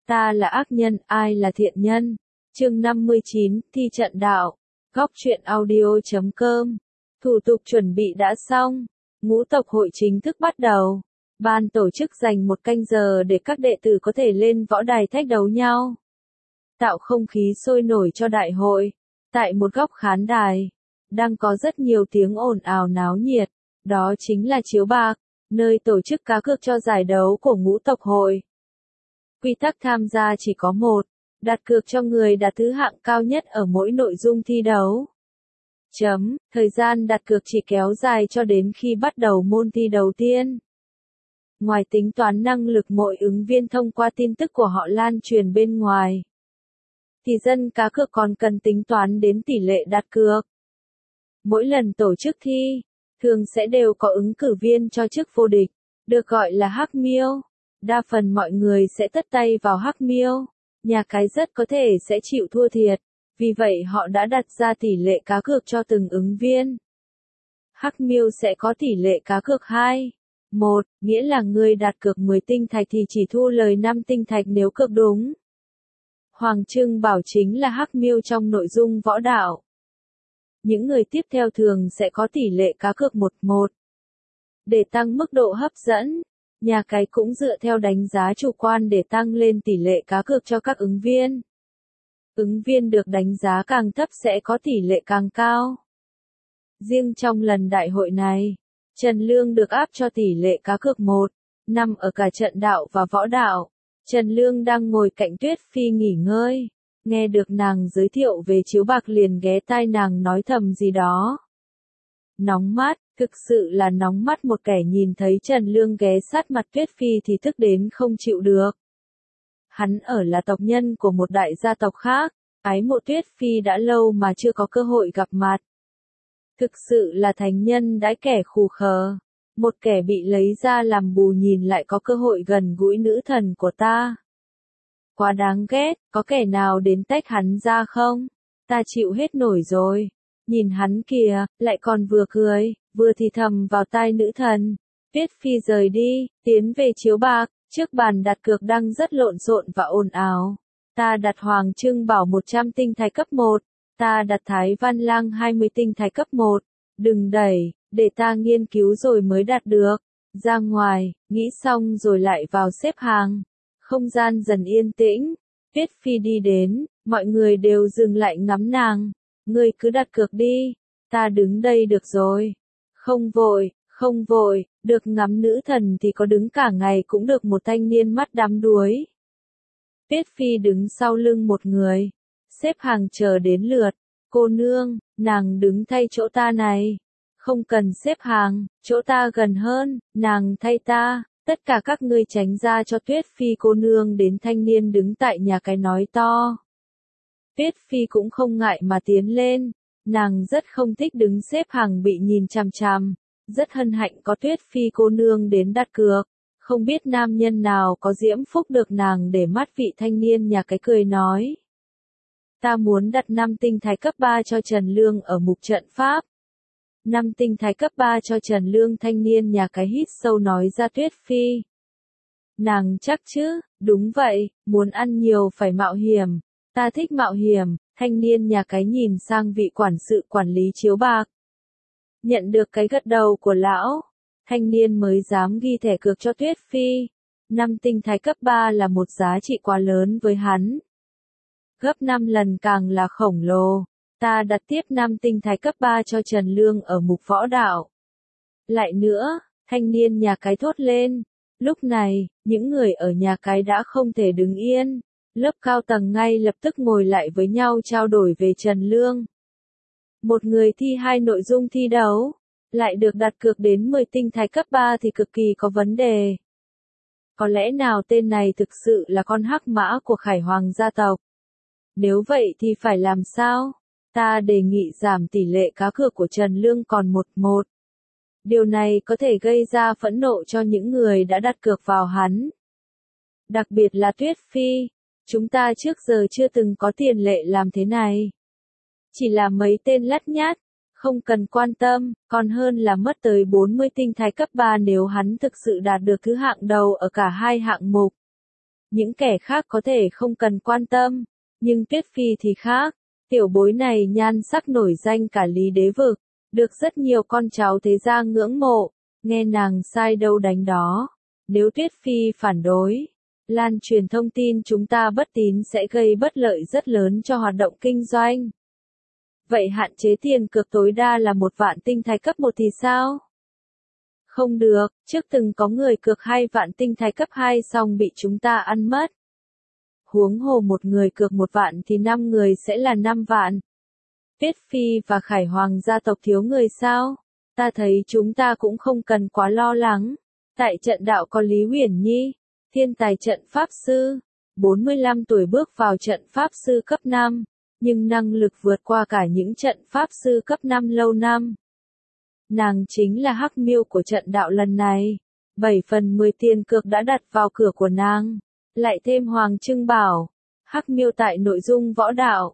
Ta là ác nhân, ai là thiện nhân? Chương 59, thi trận đạo. Góc truyện audio.com. Thủ tục chuẩn bị đã xong. Ngũ tộc hội chính thức bắt đầu. Ban tổ chức dành một canh giờ để các đệ tử có thể lên võ đài thách đấu nhau. Tạo không khí sôi nổi cho đại hội. Tại một góc khán đài, đang có rất nhiều tiếng ồn ào náo nhiệt. Đó chính là chiếu bạc, nơi tổ chức cá cược cho giải đấu của ngũ tộc hội. Quy tắc tham gia chỉ có một, đặt cược cho người đạt thứ hạng cao nhất ở mỗi nội dung thi đấu. Thời gian đặt cược chỉ kéo dài cho đến khi bắt đầu môn thi đầu tiên. Ngoài tính toán năng lực mỗi ứng viên thông qua tin tức của họ lan truyền bên ngoài, thì dân cá cược còn cần tính toán đến tỷ lệ đặt cược. Mỗi lần tổ chức thi, thường sẽ đều có ứng cử viên cho chức vô địch, được gọi là hắc miêu. Đa phần mọi người sẽ tất tay vào hắc miêu, nhà cái rất có thể sẽ chịu thua thiệt, vì vậy họ đã đặt ra tỷ lệ cá cược cho từng ứng viên. Hắc miêu sẽ có tỷ lệ cá cược 2:1, nghĩa là người đặt cược 10 tinh thạch thì chỉ thu lời 5 tinh thạch nếu cược đúng. Hoàng Trưng Bảo chính là hắc miêu trong nội dung võ đạo. Những người tiếp theo thường sẽ có tỷ lệ cá cược 1:1. Để tăng mức độ hấp dẫn, nhà cái cũng dựa theo đánh giá chủ quan để tăng lên tỷ lệ cá cược cho các ứng viên. Ứng viên được đánh giá càng thấp sẽ có tỷ lệ càng cao. Riêng trong lần đại hội này, Trần Lương được áp cho tỷ lệ cá cược 1:5 ở cả trận đạo và võ đạo. Trần Lương đang ngồi cạnh Tuyết Phi nghỉ ngơi, nghe được nàng giới thiệu về chiếu bạc liền ghé tai nàng nói thầm gì đó. Nóng mắt, thực sự là nóng mắt, một kẻ nhìn thấy Trần Lương ghé sát mặt Tuyết Phi thì tức đến không chịu được. Hắn là tộc nhân của một đại gia tộc khác, ái mộ Tuyết Phi đã lâu mà chưa có cơ hội gặp mặt. Thực sự là thánh nhân đãi kẻ khù khờ. Một kẻ bị lấy ra làm bù nhìn lại có cơ hội gần gũi nữ thần của ta. Quá đáng ghét, có kẻ nào đến tách hắn ra không? Ta chịu hết nổi rồi. Nhìn hắn kìa, lại còn vừa cười, vừa thì thầm vào tai nữ thần. Tuyết Phi rời đi, tiến về chiếu bạc, trước bàn đặt cược đang rất lộn xộn và ồn ào. Ta đặt Hoàng Trưng Bảo 100 tinh thạch cấp 1, ta đặt Thái Văn Lang 20 tinh thạch cấp 1. Đừng đẩy, để ta nghiên cứu rồi mới đặt được. Ra ngoài, nghĩ xong rồi lại vào xếp hàng. Không gian dần yên tĩnh. Tuyết Phi đi đến, mọi người đều dừng lại ngắm nàng. Ngươi cứ đặt cược đi, ta đứng đây được rồi. Không vội, được ngắm nữ thần thì có đứng cả ngày cũng được, một thanh niên mắt đắm đuối. Tuyết Phi đứng sau lưng một người, xếp hàng chờ đến lượt. Cô nương, nàng đứng thay chỗ ta này. Không cần xếp hàng, chỗ ta gần hơn, nàng thay ta, tất cả các ngươi tránh ra cho Tuyết Phi cô nương đến, thanh niên đứng tại nhà cái nói to. Tuyết Phi cũng không ngại mà tiến lên, nàng rất không thích đứng xếp hàng bị nhìn chằm chằm, rất hân hạnh có Tuyết Phi cô nương đến đặt cược, không biết nam nhân nào có diễm phúc được nàng để mắt. Vị thanh niên nhà cái cười nói. Ta muốn đặt 5 tinh thạch cấp 3 cho Trần Lương ở mục trận pháp. 5 tinh thạch cấp 3 cho Trần Lương, thanh niên nhà cái hít sâu nói ra. Tuyết Phi. Nàng chắc chứ, đúng vậy, muốn ăn nhiều phải mạo hiểm. Ta thích mạo hiểm, thanh niên nhà cái nhìn sang vị quản sự quản lý chiếu bạc. Nhận được cái gật đầu của lão, thanh niên mới dám ghi thẻ cược cho Tuyết Phi. 5 tinh thạch cấp 3 là một giá trị quá lớn với hắn. Gấp 5 lần càng là khổng lồ. Ta đặt tiếp 5 tinh thạch cấp 3 cho Trần Lương ở mục võ đạo. Lại nữa, thanh niên nhà cái thốt lên. Lúc này, những người ở nhà cái đã không thể đứng yên. Lớp cao tầng ngay lập tức ngồi lại với nhau trao đổi về Trần Lương. Một người thi 2 nội dung thi đấu, lại được đặt cược đến 10 tinh thạch cấp 3 thì cực kỳ có vấn đề. Có lẽ nào tên này thực sự là con hắc mã của Khải Hoàng gia tộc? Nếu vậy thì phải làm sao? Ta đề nghị giảm tỷ lệ cá cược của Trần Lương còn 1:1. Điều này có thể gây ra phẫn nộ cho những người đã đặt cược vào hắn. Đặc biệt là Tuyết Phi. Chúng ta trước giờ chưa từng có tiền lệ làm thế này. Chỉ là mấy tên lắt nhát, không cần quan tâm, còn hơn là mất tới 40 tinh thạch cấp 3 nếu hắn thực sự đạt được thứ hạng đầu ở cả hai hạng mục. Những kẻ khác có thể không cần quan tâm, nhưng Tuyết Phi thì khác. Tiểu bối này nhan sắc nổi danh cả Lý Đế Vực, được rất nhiều con cháu thế gia ngưỡng mộ, nghe nàng sai đâu đánh đó. Nếu Tuyết Phi phản đối, lan truyền thông tin chúng ta bất tín sẽ gây bất lợi rất lớn cho hoạt động kinh doanh. Vậy hạn chế tiền cược tối đa là 1.000.000 tinh thạch cấp 1 thì sao? Không được, trước từng có người cược 2.000.000 tinh thạch cấp 2 xong bị chúng ta ăn mất. Huống hồ một người cược 1.000.000 thì 5 người sẽ là 5.000.000. Tuyết Phi và Khải Hoàng gia tộc thiếu người sao? Ta thấy chúng ta cũng không cần quá lo lắng. Tại trận đạo có Lý Uyển Nhi, thiên tài trận pháp sư, 45 tuổi bước vào trận pháp sư cấp 5, nhưng năng lực vượt qua cả những trận pháp sư cấp 5 lâu năm. Nàng chính là hắc miêu của trận đạo lần này. 7/10 tiền cược đã đặt vào cửa của nàng. Lại thêm Hoàng Trưng Bảo, hắc miêu tại nội dung võ đạo.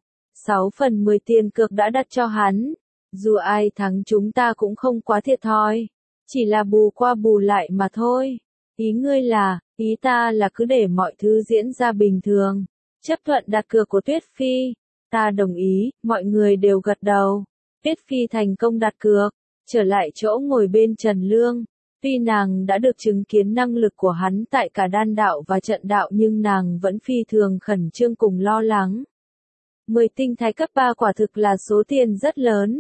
6/10 tiền cược đã đặt cho hắn. Dù ai thắng chúng ta cũng không quá thiệt thòi. Chỉ là bù qua bù lại mà thôi. Ý ngươi là, ý ta là cứ để mọi thứ diễn ra bình thường. Chấp thuận đặt cược của Tuyết Phi. Ta đồng ý, mọi người đều gật đầu. Tuyết Phi thành công đặt cược. Trở lại chỗ ngồi bên Trần Lương. Tuy nàng đã được chứng kiến năng lực của hắn tại cả đan đạo và trận đạo nhưng nàng vẫn phi thường khẩn trương cùng lo lắng. 10 tinh thạch cấp 3 quả thực là số tiền rất lớn.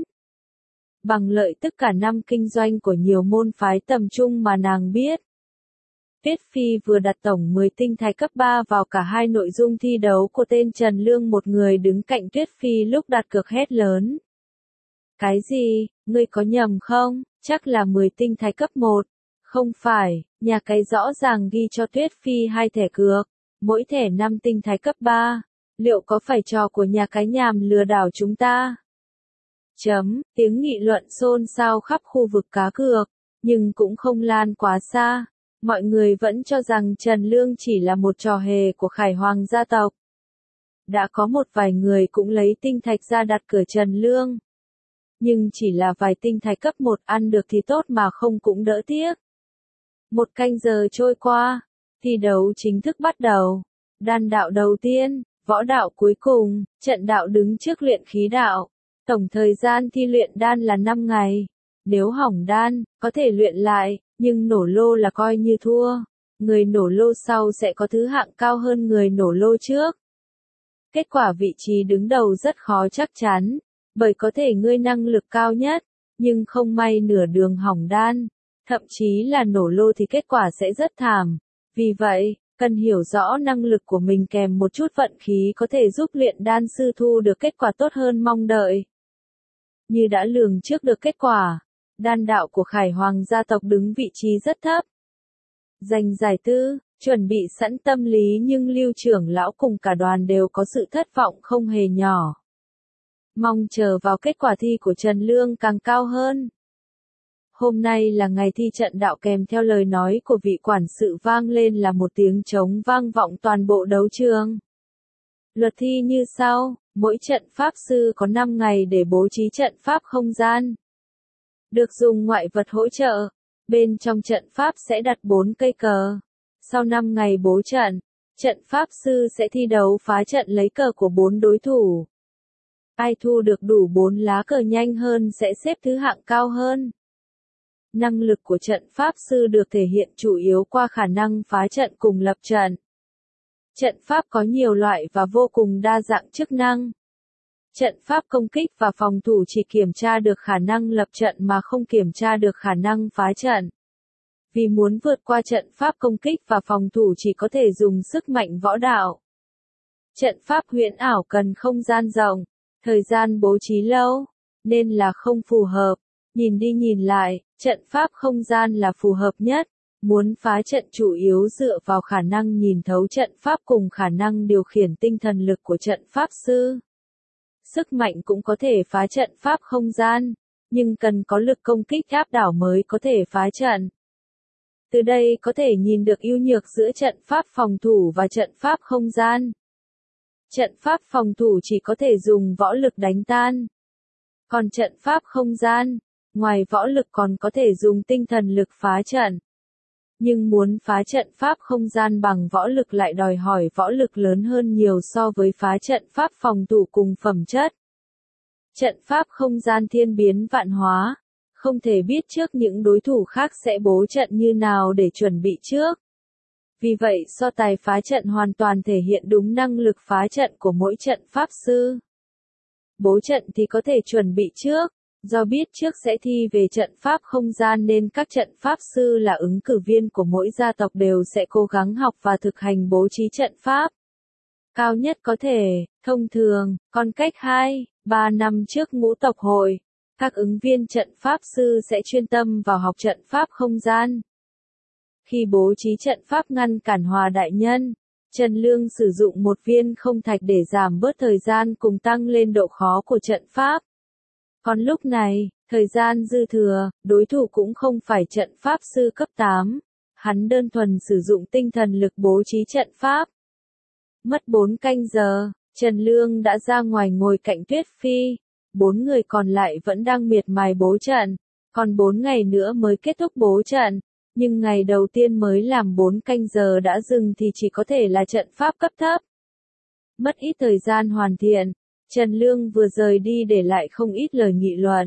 Bằng lợi tức cả năm kinh doanh của nhiều môn phái tầm trung mà nàng biết. Tuyết Phi vừa đặt tổng 10 tinh thạch cấp 3 vào cả hai nội dung thi đấu của tên Trần Lương, một người đứng cạnh Tuyết Phi lúc đặt cược hét lớn. Cái gì, ngươi có nhầm không? Chắc là 10 tinh thạch cấp 1. Không phải, nhà cái rõ ràng ghi cho Tuyết Phi 2 thẻ cược, mỗi thẻ 5 tinh thạch cấp 3. Liệu có phải trò của nhà cái nhằm lừa đảo chúng ta? Tiếng nghị luận xôn xao khắp khu vực cá cược, nhưng cũng không lan quá xa. Mọi người vẫn cho rằng Trần Lương chỉ là một trò hề của Khải Hoàng gia tộc. Đã có một vài người cũng lấy tinh thạch ra đặt cược Trần Lương. Nhưng chỉ là vài tinh thạch cấp 1, ăn được thì tốt mà không cũng đỡ tiếc. 1 canh giờ trôi qua, thi đấu chính thức bắt đầu. Đan đạo đầu tiên, võ đạo cuối cùng, trận đạo đứng trước luyện khí đạo. Tổng thời gian thi luyện đan là 5 ngày. Nếu hỏng đan, có thể luyện lại, nhưng nổ lô là coi như thua. Người nổ lô sau sẽ có thứ hạng cao hơn người nổ lô trước. Kết quả vị trí đứng đầu rất khó chắc chắn, bởi có thể ngươi năng lực cao nhất, nhưng không may nửa đường hỏng đan, thậm chí là nổ lô thì kết quả sẽ rất thảm. Vì vậy, cần hiểu rõ năng lực của mình kèm một chút vận khí có thể giúp luyện đan sư thu được kết quả tốt hơn mong đợi. Như đã lường trước được kết quả, đan đạo của Khải Hoàng gia tộc đứng vị trí rất thấp. Giành giải tư, chuẩn bị sẵn tâm lý nhưng Lưu trưởng lão cùng cả đoàn đều có sự thất vọng không hề nhỏ. Mong chờ vào kết quả thi của Trần Lương càng cao hơn. Hôm nay là ngày thi trận đạo, kèm theo lời nói của vị quản sự vang lên là một tiếng trống vang vọng toàn bộ đấu trường. Luật thi như sau, mỗi trận pháp sư có 5 ngày để bố trí trận pháp không gian. Được dùng ngoại vật hỗ trợ. Bên trong trận pháp sẽ đặt 4 cây cờ. Sau 5 ngày bố trận, trận pháp sư sẽ thi đấu phá trận lấy cờ của 4 đối thủ. Ai thu được đủ 4 lá cờ nhanh hơn sẽ xếp thứ hạng cao hơn. Năng lực của trận pháp sư được thể hiện chủ yếu qua khả năng phá trận cùng lập trận. Trận pháp có nhiều loại và vô cùng đa dạng chức năng. Trận pháp công kích và phòng thủ chỉ kiểm tra được khả năng lập trận mà không kiểm tra được khả năng phá trận. Vì muốn vượt qua trận pháp công kích và phòng thủ chỉ có thể dùng sức mạnh võ đạo. Trận pháp huyễn ảo cần không gian rộng, thời gian bố trí lâu, nên là không phù hợp. Nhìn đi nhìn lại, trận pháp không gian là phù hợp nhất. Muốn phá trận chủ yếu dựa vào khả năng nhìn thấu trận pháp cùng khả năng điều khiển tinh thần lực của trận pháp sư. Sức mạnh cũng có thể phá trận pháp không gian, nhưng cần có lực công kích áp đảo mới có thể phá trận. Từ đây có thể nhìn được ưu nhược giữa trận pháp phòng thủ và trận pháp không gian. Trận pháp phòng thủ chỉ có thể dùng võ lực đánh tan. Còn trận pháp không gian, ngoài võ lực còn có thể dùng tinh thần lực phá trận. Nhưng muốn phá trận pháp không gian bằng võ lực lại đòi hỏi võ lực lớn hơn nhiều so với phá trận pháp phòng thủ cùng phẩm chất. Trận pháp không gian thiên biến vạn hóa, không thể biết trước những đối thủ khác sẽ bố trận như nào để chuẩn bị trước. Vì vậy so tài phá trận hoàn toàn thể hiện đúng năng lực phá trận của mỗi trận pháp sư. Bố trận thì có thể chuẩn bị trước, do biết trước sẽ thi về trận pháp không gian nên các trận pháp sư là ứng cử viên của mỗi gia tộc đều sẽ cố gắng học và thực hành bố trí trận pháp cao nhất có thể. Thông thường, còn cách 2-3 năm trước ngũ tộc hội, các ứng viên trận pháp sư sẽ chuyên tâm vào học trận pháp không gian. Khi bố trí trận pháp ngăn cản Hòa đại nhân, Trần Lương sử dụng một viên không thạch để giảm bớt thời gian cùng tăng lên độ khó của trận pháp. Còn lúc này, thời gian dư thừa, đối thủ cũng không phải trận pháp sư cấp 8. Hắn đơn thuần sử dụng tinh thần lực bố trí trận pháp. Mất 4 canh giờ, Trần Lương đã ra ngoài ngồi cạnh Tuyết Phi. 4 người còn lại vẫn đang miệt mài bố trận. Còn 4 ngày nữa mới kết thúc bố trận. Nhưng ngày đầu tiên mới làm 4 canh giờ đã dừng thì chỉ có thể là trận pháp cấp thấp. Mất ít thời gian hoàn thiện, Trần Lương vừa rời đi để lại không ít lời nghị luận.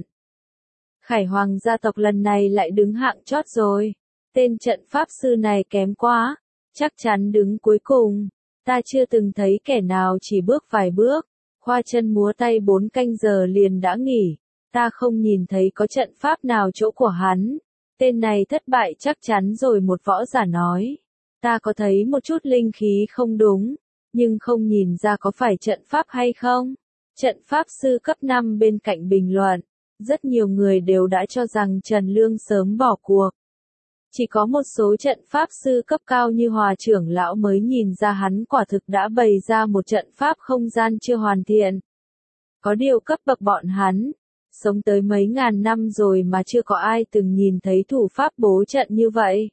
Khải Hoàng gia tộc lần này lại đứng hạng chót rồi. Tên trận pháp sư này kém quá, chắc chắn đứng cuối cùng. Ta chưa từng thấy kẻ nào chỉ bước vài bước, khoa chân múa tay 4 canh giờ liền đã nghỉ. Ta không nhìn thấy có trận pháp nào chỗ của hắn. Tên này thất bại chắc chắn rồi, một võ giả nói. Ta có thấy một chút linh khí không đúng, nhưng không nhìn ra có phải trận pháp hay không. Trận pháp sư cấp 5 bên cạnh bình luận. Rất nhiều người đều đã cho rằng Trần Lương sớm bỏ cuộc. Chỉ có một số trận pháp sư cấp cao như Hòa trưởng lão mới nhìn ra hắn quả thực đã bày ra một trận pháp không gian chưa hoàn thiện. Có điều cấp bậc bọn hắn, sống tới mấy ngàn năm rồi mà chưa có ai từng nhìn thấy thủ pháp bố trận như vậy.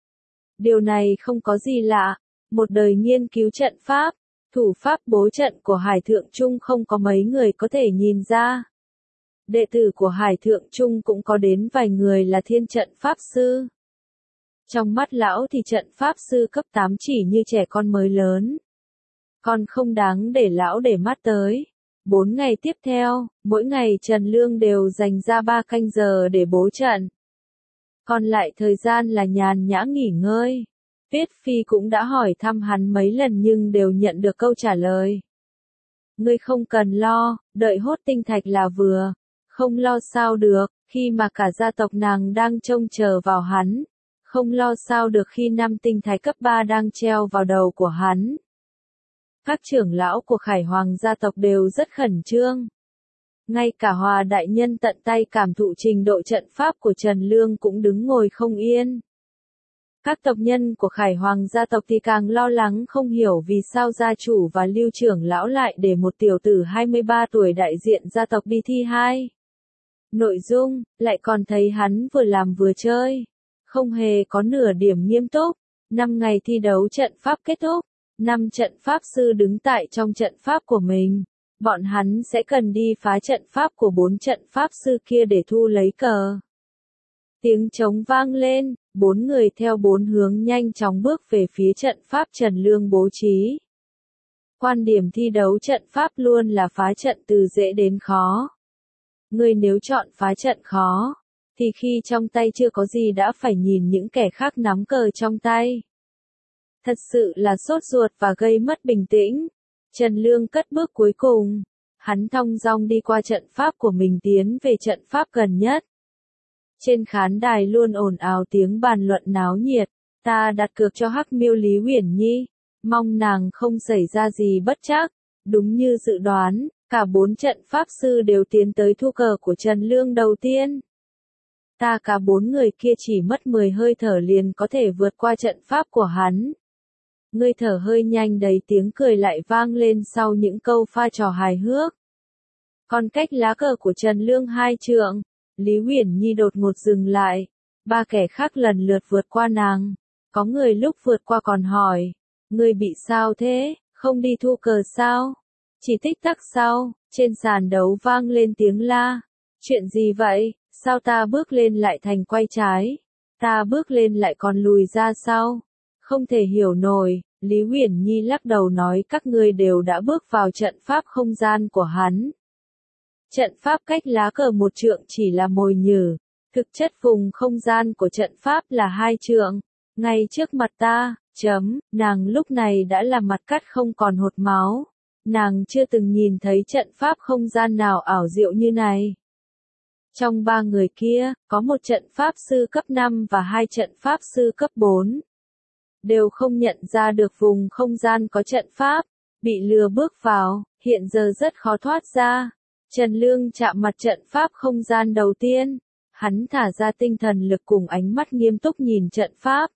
Điều này không có gì lạ, một đời nghiên cứu trận pháp, thủ pháp bố trận của Hải Thượng Trung không có mấy người có thể nhìn ra. Đệ tử của Hải Thượng Trung cũng có đến vài người là thiên trận pháp sư. Trong mắt lão thì trận pháp sư cấp 8 chỉ như trẻ con mới lớn. Còn không đáng để lão để mắt tới. 4 ngày tiếp theo, mỗi ngày Trần Lương đều dành ra 3 canh giờ để bố trận. Còn lại thời gian là nhàn nhã nghỉ ngơi. Tuyết Phi cũng đã hỏi thăm hắn mấy lần nhưng đều nhận được câu trả lời. Ngươi không cần lo, đợi hốt tinh thạch là vừa. Không lo sao được, khi mà cả gia tộc nàng đang trông chờ vào hắn. Không lo sao được khi 5 tinh thạch cấp 3 đang treo vào đầu của hắn. Các trưởng lão của Khải Hoàng gia tộc đều rất khẩn trương. Ngay cả Hòa đại nhân tận tay cảm thụ trình độ trận pháp của Trần Lương cũng đứng ngồi không yên. Các tộc nhân của Khải Hoàng gia tộc thì càng lo lắng không hiểu vì sao gia chủ và Lưu trưởng lão lại để một tiểu tử 23 tuổi đại diện gia tộc đi thi 2. Nội dung, lại còn thấy hắn vừa làm vừa chơi. Không hề có nửa điểm nghiêm túc. 5 ngày thi đấu trận pháp kết thúc. 5 trận pháp sư đứng tại trong trận pháp của mình. Bọn hắn sẽ cần đi phá trận pháp của 4 trận pháp sư kia để thu lấy cờ. Tiếng trống vang lên, 4 người theo 4 hướng nhanh chóng bước về phía trận pháp Trần Lương bố trí. Quan điểm thi đấu trận pháp luôn là phá trận từ dễ đến khó. Ngươi nếu chọn phá trận khó, thì khi trong tay chưa có gì đã phải nhìn những kẻ khác nắm cờ trong tay. Thật sự là sốt ruột và gây mất bình tĩnh. Trần Lương cất bước cuối cùng. Hắn thong dong đi qua trận pháp của mình tiến về trận pháp gần nhất. Trên khán đài luôn ồn ào tiếng bàn luận náo nhiệt. Ta đặt cược cho Hắc Miêu Lý Uyển Nhi. Mong nàng không xảy ra gì bất trắc. Đúng như dự đoán, cả 4 trận pháp sư đều tiến tới thu cờ của Trần Lương đầu tiên. Cả 4 người kia chỉ mất 10 hơi thở liền có thể vượt qua trận pháp của hắn. Ngươi thở hơi nhanh, đầy tiếng cười lại vang lên sau những câu pha trò hài hước. Còn cách lá cờ của Trần Lương 2 trượng, Lý Uyển Nhi đột ngột dừng lại. 3 kẻ khác lần lượt vượt qua nàng. Có người lúc vượt qua còn hỏi, ngươi bị sao thế, không đi thu cờ sao? Chỉ tích tắc sau, trên sàn đấu vang lên tiếng la. Chuyện gì vậy, sao ta bước lên lại thành quay trái? Ta bước lên lại còn lùi ra sau. Không thể hiểu nổi, Lý Uyển Nhi lắc đầu nói các ngươi đều đã bước vào trận pháp không gian của hắn. Trận pháp cách lá cờ 1 trượng chỉ là mồi nhử, thực chất vùng không gian của trận pháp là 2 trượng, ngay trước mặt ta, nàng lúc này đã là mặt cắt không còn hột máu. Nàng chưa từng nhìn thấy trận pháp không gian nào ảo diệu như này. Trong 3 người kia, có một trận pháp sư cấp 5 và 2 trận pháp sư cấp 4. Đều không nhận ra được vùng không gian có trận pháp, bị lừa bước vào, hiện giờ rất khó thoát ra. Trần Lương chạm mặt trận pháp không gian đầu tiên, hắn thả ra tinh thần lực cùng ánh mắt nghiêm túc nhìn trận pháp.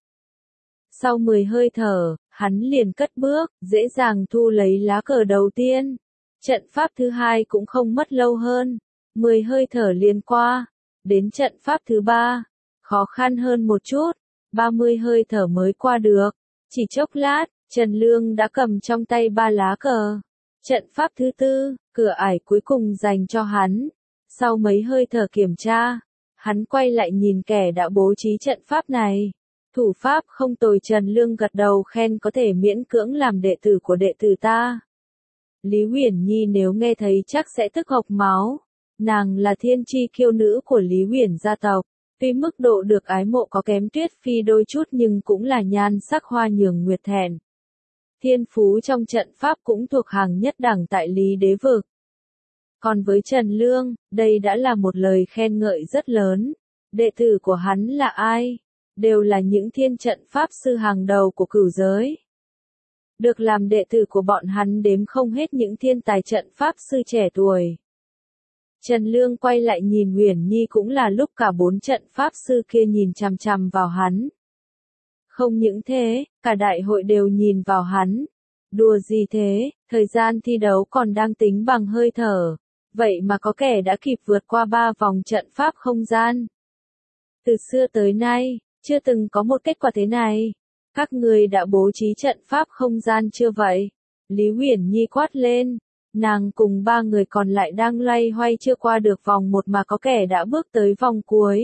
Sau 10 hơi thở, hắn liền cất bước, dễ dàng thu lấy lá cờ đầu tiên. Trận pháp thứ 2 cũng không mất lâu hơn, 10 hơi thở liền qua. Đến trận pháp thứ 3, khó khăn hơn một chút, 30 hơi thở mới qua được. Chỉ chốc lát, Trần Lương đã cầm trong tay 3 lá cờ. Trận pháp thứ 4, cửa ải cuối cùng dành cho hắn. Sau mấy hơi thở kiểm tra, hắn quay lại nhìn kẻ đã bố trí trận pháp này. Thủ pháp không tồi. Trần Lương gật đầu khen có thể miễn cưỡng làm đệ tử của đệ tử ta. Lý Uyển Nhi nếu nghe thấy chắc sẽ tức hộc máu. Nàng là thiên chi kiêu nữ của Lý Uyển gia tộc. Tuy mức độ được ái mộ có kém Tuyết Phi đôi chút nhưng cũng là nhan sắc hoa nhường nguyệt thẹn. Thiên phú trong trận pháp cũng thuộc hàng nhất đẳng tại Lý Đế vực. Còn với Trần Lương, đây đã là một lời khen ngợi rất lớn. Đệ tử của hắn là ai? Đều là những thiên trận pháp sư hàng đầu của cửu giới. Được làm đệ tử của bọn hắn đếm không hết những thiên tài trận pháp sư trẻ tuổi. Trần Lương quay lại nhìn Uyển Nhi cũng là lúc cả 4 trận pháp sư kia nhìn chằm chằm vào hắn. Không những thế, cả đại hội đều nhìn vào hắn. Đùa gì thế, thời gian thi đấu còn đang tính bằng hơi thở. Vậy mà có kẻ đã kịp vượt qua 3 vòng trận pháp không gian. Từ xưa tới nay, chưa từng có một kết quả thế này. Các người đã bố trí trận pháp không gian chưa vậy? Lý Uyển Nhi quát lên. Nàng cùng 3 người còn lại đang loay hoay chưa qua được vòng 1 mà có kẻ đã bước tới vòng cuối.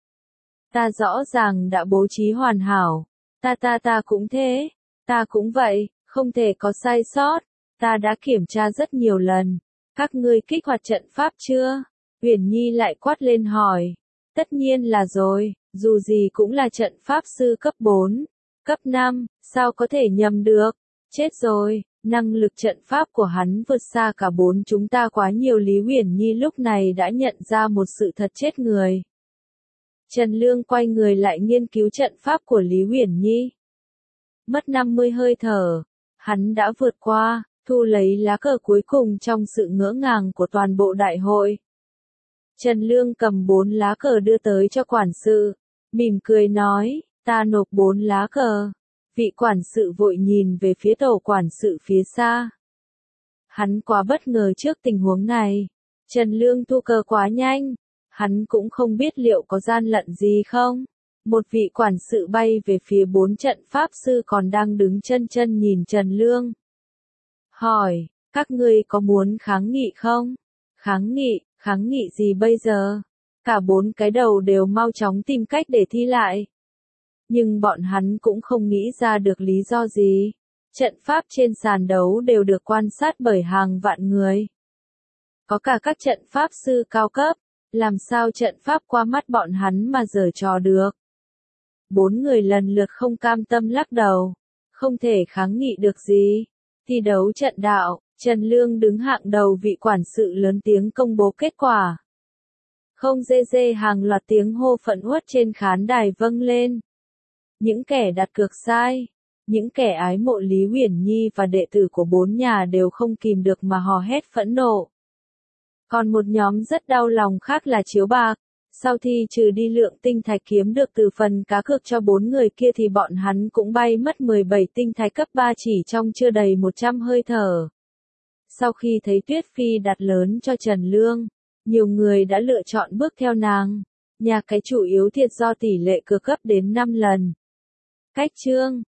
Ta rõ ràng đã bố trí hoàn hảo. Ta cũng thế. Ta cũng vậy, không thể có sai sót. Ta đã kiểm tra rất nhiều lần. Các ngươi kích hoạt trận pháp chưa? Uyển Nhi lại quát lên hỏi. Tất nhiên là rồi, dù gì cũng là trận pháp sư cấp 4, cấp 5, sao có thể nhầm được? Chết rồi, năng lực trận pháp của hắn vượt xa cả 4 chúng ta quá nhiều. Lý Uyển Nhi lúc này đã nhận ra một sự thật chết người. Trần Lương quay người lại nghiên cứu trận pháp của Lý Uyển Nhi. Mất 50 hơi thở, hắn đã vượt qua, thu lấy lá cờ cuối cùng trong sự ngỡ ngàng của toàn bộ đại hội. Trần Lương cầm 4 lá cờ đưa tới cho quản sự, mỉm cười nói, ta nộp 4 lá cờ. Vị quản sự vội nhìn về phía tổ quản sự phía xa. Hắn quá bất ngờ trước tình huống này. Trần Lương thu cờ quá nhanh. Hắn cũng không biết liệu có gian lận gì không. Một vị quản sự bay về phía 4 trận pháp sư còn đang đứng chân chân nhìn Trần Lương. Hỏi, các ngươi có muốn kháng nghị không? Kháng nghị gì bây giờ? Cả 4 cái đầu đều mau chóng tìm cách để thi lại. Nhưng bọn hắn cũng không nghĩ ra được lý do gì. Trận pháp trên sàn đấu đều được quan sát bởi hàng vạn người. Có cả các trận pháp sư cao cấp. Làm sao trận pháp qua mắt bọn hắn mà giở trò được? 4 người lần lượt không cam tâm lắc đầu. Không thể kháng nghị được gì. Thi đấu trận đạo, Trần Lương đứng hạng đầu. Vị quản sự lớn tiếng công bố kết quả. Không dê hàng loạt tiếng hô phẫn uất trên khán đài vâng lên. Những kẻ đặt cược sai, những kẻ ái mộ Lý Uyển Nhi và đệ tử của 4 nhà đều không kìm được mà hò hét phẫn nộ. Còn một nhóm rất đau lòng khác là chiếu bạc. Sau khi trừ đi lượng tinh thạch kiếm được từ phần cá cược cho 4 người kia thì bọn hắn cũng bay mất 17 tinh thạch cấp 3 chỉ trong chưa đầy 100 hơi thở. Sau khi thấy Tuyết Phi đặt lớn cho Trần Lương, nhiều người đã lựa chọn bước theo nàng. Nhà cái chủ yếu thiệt do tỷ lệ cược gấp đến 5 lần. Cách chương